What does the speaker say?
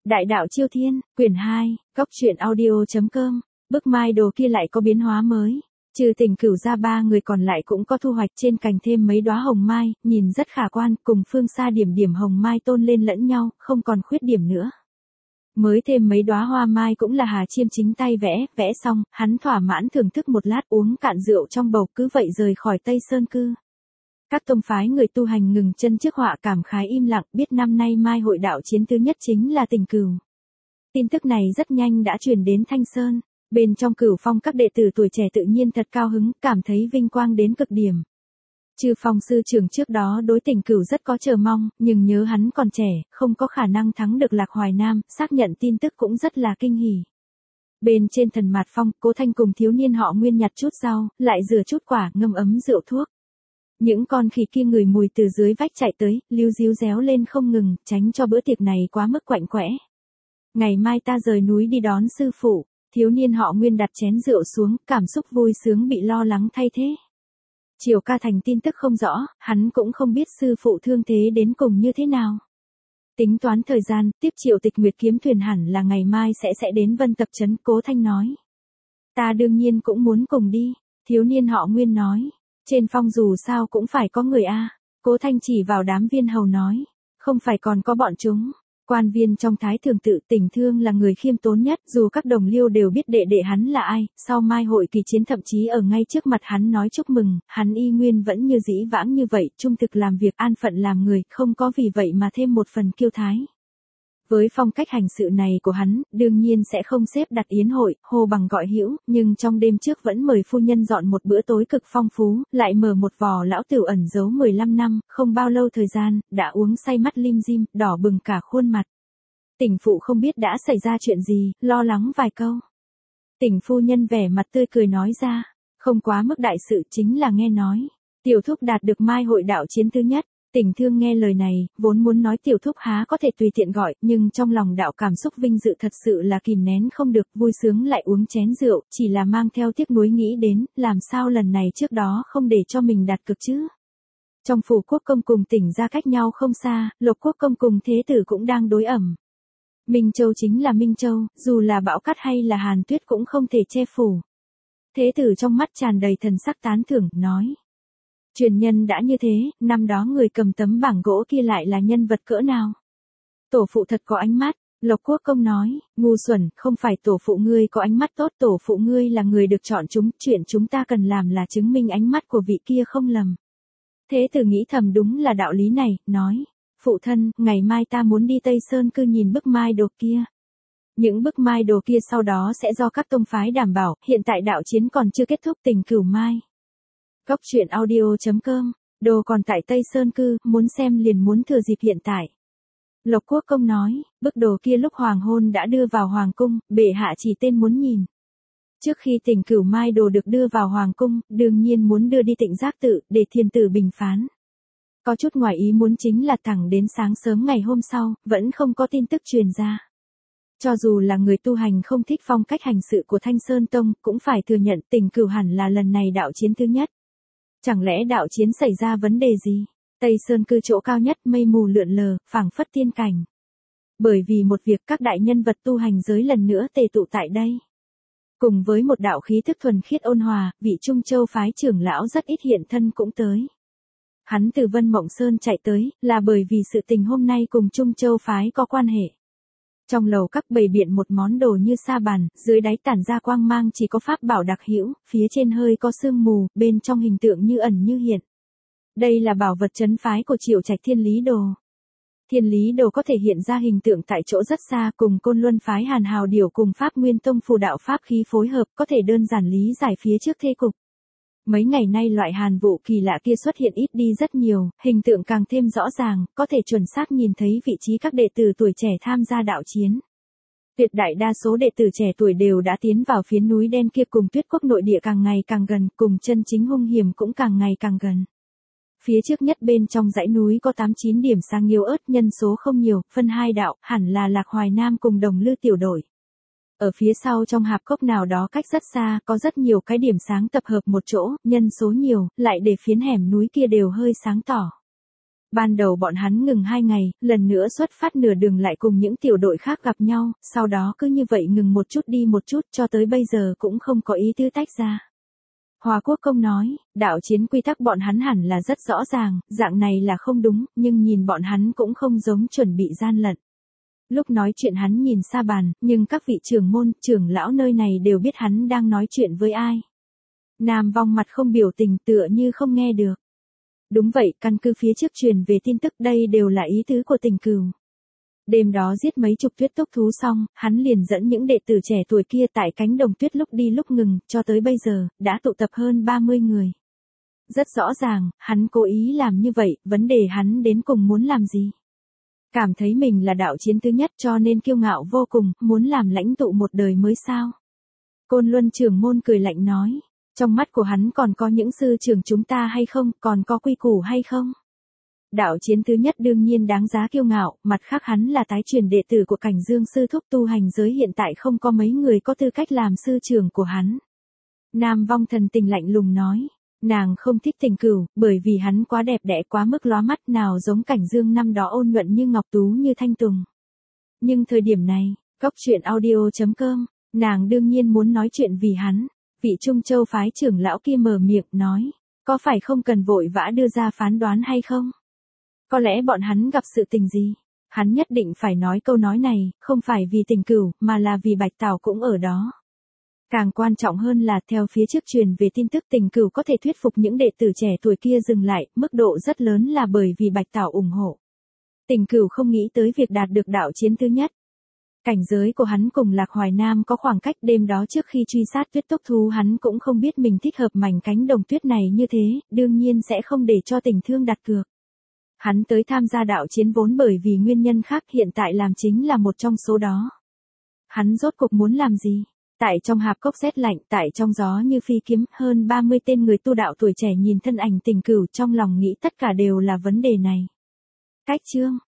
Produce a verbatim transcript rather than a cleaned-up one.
Đại đạo Chiêu Thiên, quyển hai, góc truyện audio.com, bức mai đồ kia lại có biến hóa mới. Trừ Tình Cửu ra ba người còn lại cũng có thu hoạch, trên cành thêm mấy đóa hồng mai, nhìn rất khả quan, cùng phương xa điểm điểm hồng mai tôn lên lẫn nhau, không còn khuyết điểm nữa. Mới thêm mấy đóa hoa mai cũng là Hà Chiêm chính tay vẽ, vẽ xong, hắn thỏa mãn thưởng thức một lát, uống cạn rượu trong bầu, cứ vậy rời khỏi Tây Sơn Cư. Các tông phái người tu hành ngừng chân trước họa, cảm khái im lặng, biết năm nay mai hội đạo chiến thứ nhất chính là Tình Cửu. Tin tức này rất nhanh đã truyền đến Thanh Sơn, bên trong Cửu Phong các đệ tử tuổi trẻ tự nhiên thật cao hứng, cảm thấy vinh quang đến cực điểm. Chư Phong sư trưởng trước đó đối Tình Cửu rất có chờ mong, nhưng nhớ hắn còn trẻ, không có khả năng thắng được Lạc Hoài Nam, xác nhận tin tức cũng rất là kinh hỉ. Bên trên Thần Mạt Phong, Cố Thanh cùng thiếu niên họ Nguyên nhặt chút rau, lại rửa chút quả, ngâm ấm rượu thuốc. Những con khỉ kia ngửi mùi từ dưới vách chạy tới, líu díu réo lên không ngừng, tránh cho bữa tiệc này quá mức quạnh quẽ. Ngày mai ta rời núi đi đón sư phụ, thiếu niên họ Nguyên đặt chén rượu xuống, cảm xúc vui sướng bị lo lắng thay thế. Triều Ca Thành tin tức không rõ, hắn cũng không biết sư phụ thương thế đến cùng như thế nào. Tính toán thời gian, tiếp Triệu Tịch Nguyệt kiếm thuyền hẳn là ngày mai sẽ sẽ đến Vân Tập Trấn, Cố Thanh nói. Ta đương nhiên cũng muốn cùng đi, thiếu niên họ Nguyên nói. Trên phong dù sao cũng phải có người a. Cố Thanh chỉ vào đám viên hầu nói. Không phải còn có bọn chúng. Quan viên trong Thái Thường Tự, Tình Thương là người khiêm tốn nhất, dù các đồng liêu đều biết đệ đệ hắn là ai, sau mai hội kỳ chiến thậm chí ở ngay trước mặt hắn nói chúc mừng, hắn y nguyên vẫn như dĩ vãng như vậy, trung thực làm việc, an phận làm người, không có vì vậy mà thêm một phần kiêu thái. Với phong cách hành sự này của hắn, đương nhiên sẽ không xếp đặt yến hội, hô bằng gọi hữu, nhưng trong đêm trước vẫn mời phu nhân dọn một bữa tối cực phong phú, lại mở một vò lão tửu ẩn giấu mười lăm năm, không bao lâu thời gian, đã uống say mắt lim dim, đỏ bừng cả khuôn mặt. Tỉnh phụ không biết đã xảy ra chuyện gì, lo lắng vài câu. Tỉnh phu nhân vẻ mặt tươi cười nói ra, không quá mức đại sự, chính là nghe nói. Tiểu thúc đạt được mai hội đạo chiến thứ nhất. Tình Thương nghe lời này, vốn muốn nói tiểu thúc há có thể tùy tiện gọi, nhưng trong lòng đạo cảm xúc vinh dự thật sự là kìm nén không được, vui sướng lại uống chén rượu, chỉ là mang theo tiếc nuối nghĩ đến, làm sao lần này trước đó không để cho mình đặt cược chứ. Trong phủ quốc công cùng tỉnh ra cách nhau không xa, Lộc quốc công cùng thế tử cũng đang đối ẩm. Minh Châu chính là Minh Châu, dù là bão cát hay là hàn tuyết cũng không thể che phủ. Thế tử trong mắt tràn đầy thần sắc tán thưởng, nói. Truyền nhân đã như thế, năm đó người cầm tấm bảng gỗ kia lại là nhân vật cỡ nào? Tổ phụ thật có ánh mắt, Lộc quốc công nói, ngu xuẩn, không phải tổ phụ ngươi có ánh mắt tốt, tổ phụ ngươi là người được chọn chúng, chuyện chúng ta cần làm là chứng minh ánh mắt của vị kia không lầm. Thế tử nghĩ thầm đúng là đạo lý này, nói, phụ thân, ngày mai ta muốn đi Tây Sơn Cư nhìn bức mai đồ kia. Những bức mai đồ kia sau đó sẽ do các tông phái đảm bảo, hiện tại đạo chiến còn chưa kết thúc. Tình Cửu mai. Góc truyện audio.com, đồ còn tại Tây Sơn Cư, muốn xem liền muốn thừa dịp hiện tại. Lộc quốc công nói, bức đồ kia lúc hoàng hôn đã đưa vào hoàng cung, bệ hạ chỉ tên muốn nhìn. Trước khi Tình Cửu mai đồ được đưa vào hoàng cung, đương nhiên muốn đưa đi Tịnh Giác Tự, để thiên tử bình phán. Có chút ngoài ý muốn chính là thẳng đến sáng sớm ngày hôm sau, vẫn không có tin tức truyền ra. Cho dù là người tu hành không thích phong cách hành sự của Thanh Sơn Tông, cũng phải thừa nhận Tình Cửu hẳn là lần này đạo chiến thứ nhất. Chẳng lẽ đạo chiến xảy ra vấn đề gì? Tây Sơn Cư chỗ cao nhất, mây mù lượn lờ, phảng phất tiên cảnh. Bởi vì một việc, các đại nhân vật tu hành giới lần nữa tề tụ tại đây. Cùng với một đạo khí thức thuần khiết ôn hòa, vị Trung Châu phái trưởng lão rất ít hiện thân cũng tới. Hắn từ Vân Mộng Sơn chạy tới, là bởi vì sự tình hôm nay cùng Trung Châu phái có quan hệ. Trong lầu các bày biện một món đồ như sa bàn, dưới đáy tản ra quang mang chỉ có pháp bảo đặc hữu, phía trên hơi có sương mù, bên trong hình tượng như ẩn như hiện. Đây là bảo vật trấn phái của Triệu Trạch Thiên Lý Đồ. Thiên Lý Đồ có thể hiện ra hình tượng tại chỗ rất xa, cùng Côn Luân phái Hàn Hào Điểu cùng Pháp Nguyên Tông phù đạo pháp khí phối hợp, có thể đơn giản lý giải phía trước thế cục. Mấy ngày nay loại hàn vụ kỳ lạ kia xuất hiện ít đi rất nhiều, hình tượng càng thêm rõ ràng, có thể chuẩn xác nhìn thấy vị trí các đệ tử tuổi trẻ tham gia đạo chiến. Tuyệt đại đa số đệ tử trẻ tuổi đều đã tiến vào phiến núi đen kia, cùng Tuyết Quốc nội địa càng ngày càng gần, cùng chân chính hung hiểm cũng càng ngày càng gần. Phía trước nhất bên trong dãy núi có tám chín điểm sáng yếu ớt, nhân số không nhiều, phân hai đạo, hẳn là Lạc Hoài Nam cùng Đồng Lư tiểu đội. Ở phía sau trong hạp cốc nào đó cách rất xa, có rất nhiều cái điểm sáng tập hợp một chỗ, nhân số nhiều, lại để phiến hẻm núi kia đều hơi sáng tỏ. Ban đầu bọn hắn ngừng hai ngày, lần nữa xuất phát nửa đường lại cùng những tiểu đội khác gặp nhau, sau đó cứ như vậy ngừng một chút đi một chút cho tới bây giờ cũng không có ý tứ tách ra. Hoa Quốc Công nói, đạo chiến quy tắc bọn hắn hẳn là rất rõ ràng, dạng này là không đúng, nhưng nhìn bọn hắn cũng không giống chuẩn bị gian lận. Lúc nói chuyện hắn nhìn xa bàn, nhưng các vị trưởng môn, trưởng lão nơi này đều biết hắn đang nói chuyện với ai. Nam Vong mặt không biểu tình tựa như không nghe được. Đúng vậy, căn cứ phía trước truyền về tin tức đây đều là ý tứ của Tình Cửu. Đêm đó giết mấy chục tuyết tốc thú xong, hắn liền dẫn những đệ tử trẻ tuổi kia tại cánh đồng tuyết lúc đi lúc ngừng, cho tới bây giờ, đã tụ tập hơn ba mươi người. Rất rõ ràng, hắn cố ý làm như vậy, vấn đề hắn đến cùng muốn làm gì? Cảm thấy mình là đạo chiến thứ nhất cho nên kiêu ngạo vô cùng, muốn làm lãnh tụ một đời mới sao? Côn Luân trưởng môn cười lạnh nói, trong mắt của hắn còn có những sư trưởng chúng ta hay không, còn có quy củ hay không? Đạo chiến thứ nhất đương nhiên đáng giá kiêu ngạo, mặt khác hắn là tái truyền đệ tử của Cảnh Dương sư thúc, tu hành giới hiện tại không có mấy người có tư cách làm sư trưởng của hắn. Nam Vong thần tình lạnh lùng nói, nàng không thích Tình Cửu, bởi vì hắn quá đẹp đẽ quá mức lóa mắt, nào giống Cảnh Dương năm đó ôn nhuận như ngọc tú như thanh tùng. Nhưng thời điểm này, Góc Chuyện Audio chấm com, nàng đương nhiên muốn nói chuyện vì hắn. Vị Trung Châu phái trưởng lão kia mở miệng nói, có phải không cần vội vã đưa ra phán đoán hay không? Có lẽ bọn hắn gặp sự tình gì? Hắn nhất định phải nói câu nói này, không phải vì Tình Cửu, mà là vì Bạch Tảo cũng ở đó. Càng quan trọng hơn là theo phía trước truyền về tin tức Tình Cửu có thể thuyết phục những đệ tử trẻ tuổi kia dừng lại, mức độ rất lớn là bởi vì Bạch Tảo ủng hộ. Tình Cửu không nghĩ tới việc đạt được đạo chiến thứ nhất. Cảnh giới của hắn cùng Lạc Hoài Nam có khoảng cách, đêm đó trước khi truy sát tuyết tốc thú hắn cũng không biết mình thích hợp mảnh cánh đồng tuyết này như thế, đương nhiên sẽ không để cho Tình Thương đặt cược. Hắn tới tham gia đạo chiến vốn bởi vì nguyên nhân khác, hiện tại làm chính là một trong số đó. Hắn rốt cuộc muốn làm gì? Tại trong hạp cốc rét lạnh, tại trong gió như phi kiếm, hơn ba mươi tên người tu đạo tuổi trẻ nhìn thân ảnh Tình Cửu trong lòng nghĩ tất cả đều là vấn đề này. Cách chương